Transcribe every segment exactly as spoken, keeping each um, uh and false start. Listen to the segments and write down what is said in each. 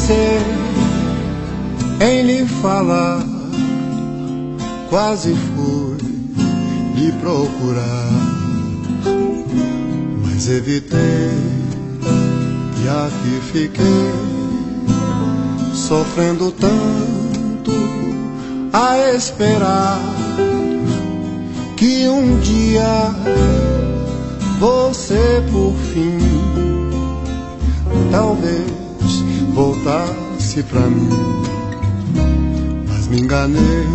pensei em lhe falar, quase fui lhe procurar, mas evitei e aqui fiquei sofrendo tanto a esperar que um dia você por fim talvez voltasse pra mim. Mas me enganei,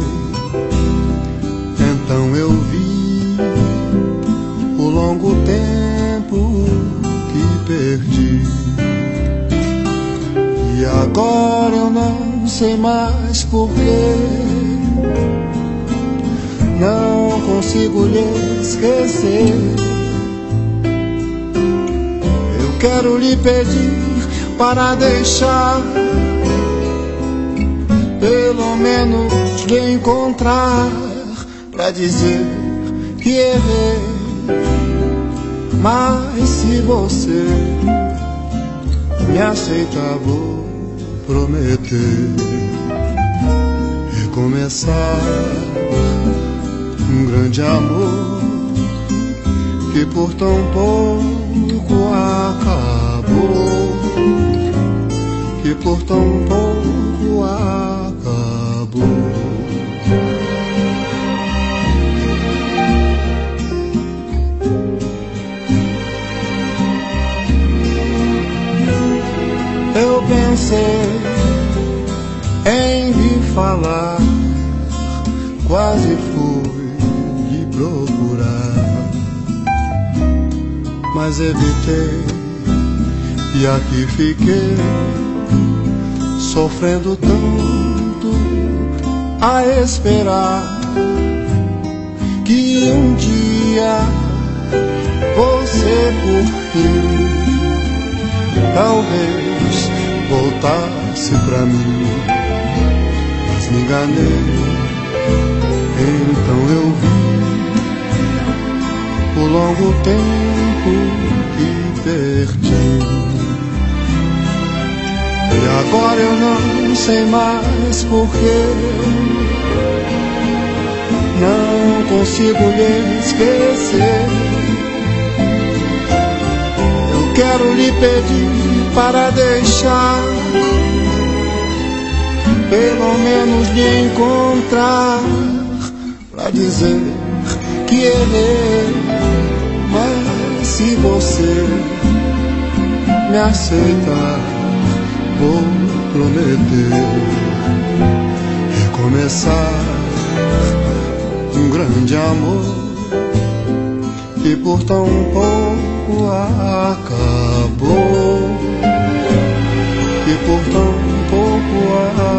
então eu vi o longo tempo que perdi. E agora eu não sei mais porquê, não consigo lhe esquecer. Eu quero lhe pedir para deixar, pelo menos lhe encontrar, pra dizer que errei. Mas se você me aceitar, vou prometer recomeçar um grande amor que por tão pouco acabou, que por tão pouco acabou. Eu pensei em lhe falar, quase fui lhe procurar, mas evitei e aqui fiquei sofrendo tanto a esperar que um dia você por fim talvez voltasse pra mim. Mas me enganei, então eu vi o longo tempo que perdi. E agora eu não sei mais porquê, não consigo lhe esquecer. Eu quero lhe pedir para deixar, pelo menos lhe encontrar, pra dizer que errei. Mas se você me aceitar, vou prometer recomeçar um grande amor que por tão pouco acabou, que por tão pouco acabou.